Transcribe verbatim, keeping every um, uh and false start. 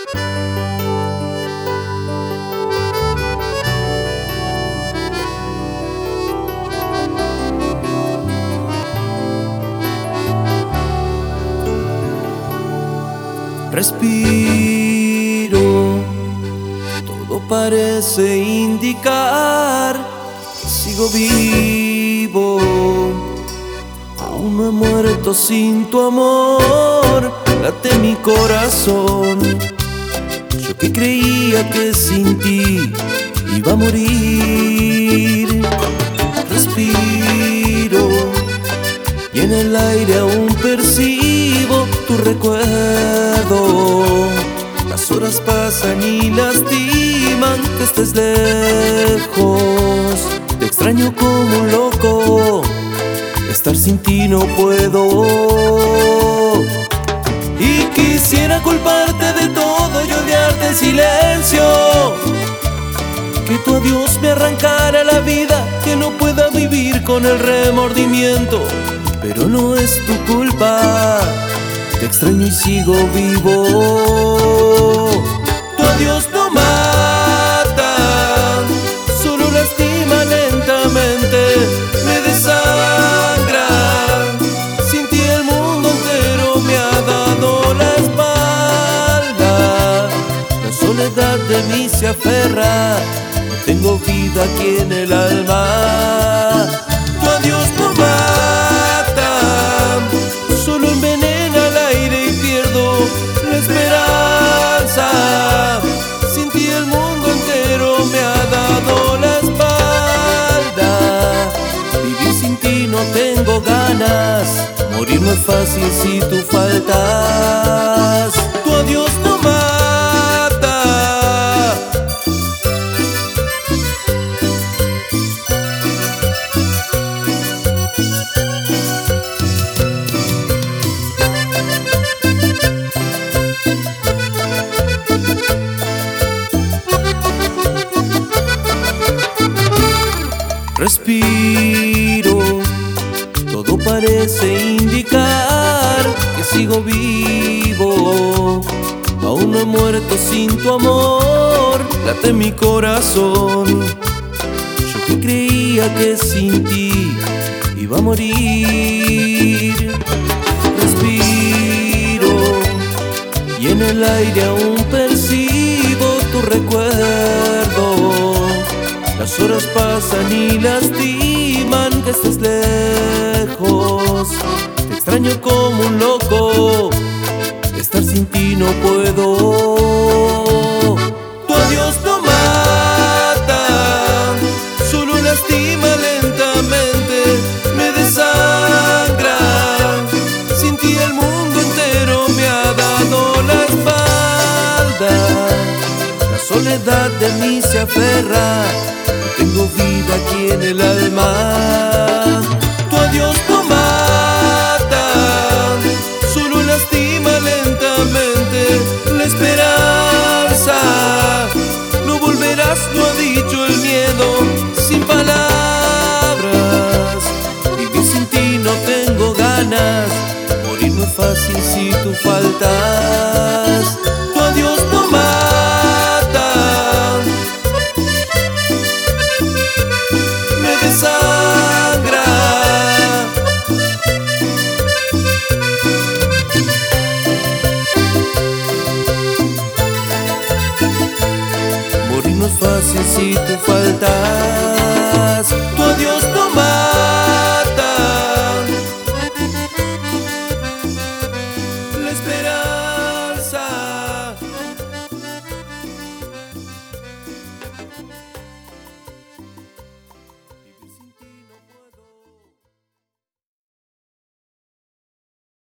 Respiro, todo parece indicar que sigo vivo. Aún no he muerto sin tu amor, late mi corazón. Yo que creía que sin ti iba a morir. Respiro y en el aire aún percibo tu recuerdo. Las horas pasan y lastiman que estés lejos. Te extraño como un loco, estar sin ti no puedo. Y quisiera culparte de todo y odiarte en silencio. Que tu adiós me arrancara la vida, que no pueda vivir con el remordimiento. Pero no es tu culpa, te extraño y sigo vivo. Tu adiós no mata, solo lastima lentamente, me desangra. Sin ti el mundo entero me ha dado la espalda. La soledad de mí se aferra, no tengo vida aquí en el alma. Tu adiós no mata, solo envenena el aire y pierdo la esperanza. Sin ti el mundo entero me ha dado la espalda. Vivir sin ti no tengo ganas, morir no es fácil si tú faltas. Tu adiós no mata. Respiro, todo parece indicar que sigo vivo. Aún no he muerto sin tu amor, late mi corazón. Yo que creía que sin ti iba a morir. Respiro y en el aire aún percibo tu recuerdo. Las horas pasan y lastiman que estés lejos. Te extraño como un loco, estar sin ti no puedo. Tu adiós no mata, solo lastima lentamente, me desangra. Sin ti el mundo entero me ha dado la espalda. La soledad de mí se aferra, tengo vida aquí en el alma. Tu adiós no mata, solo lastima lentamente la esperanza. No volverás, lo ha dicho el miedo, sin palabras. Vivir sin ti no tengo ganas, morir no es fácil si tú faltas. Tu adiós no mata, sangra. Morir no es fácil si tú faltas.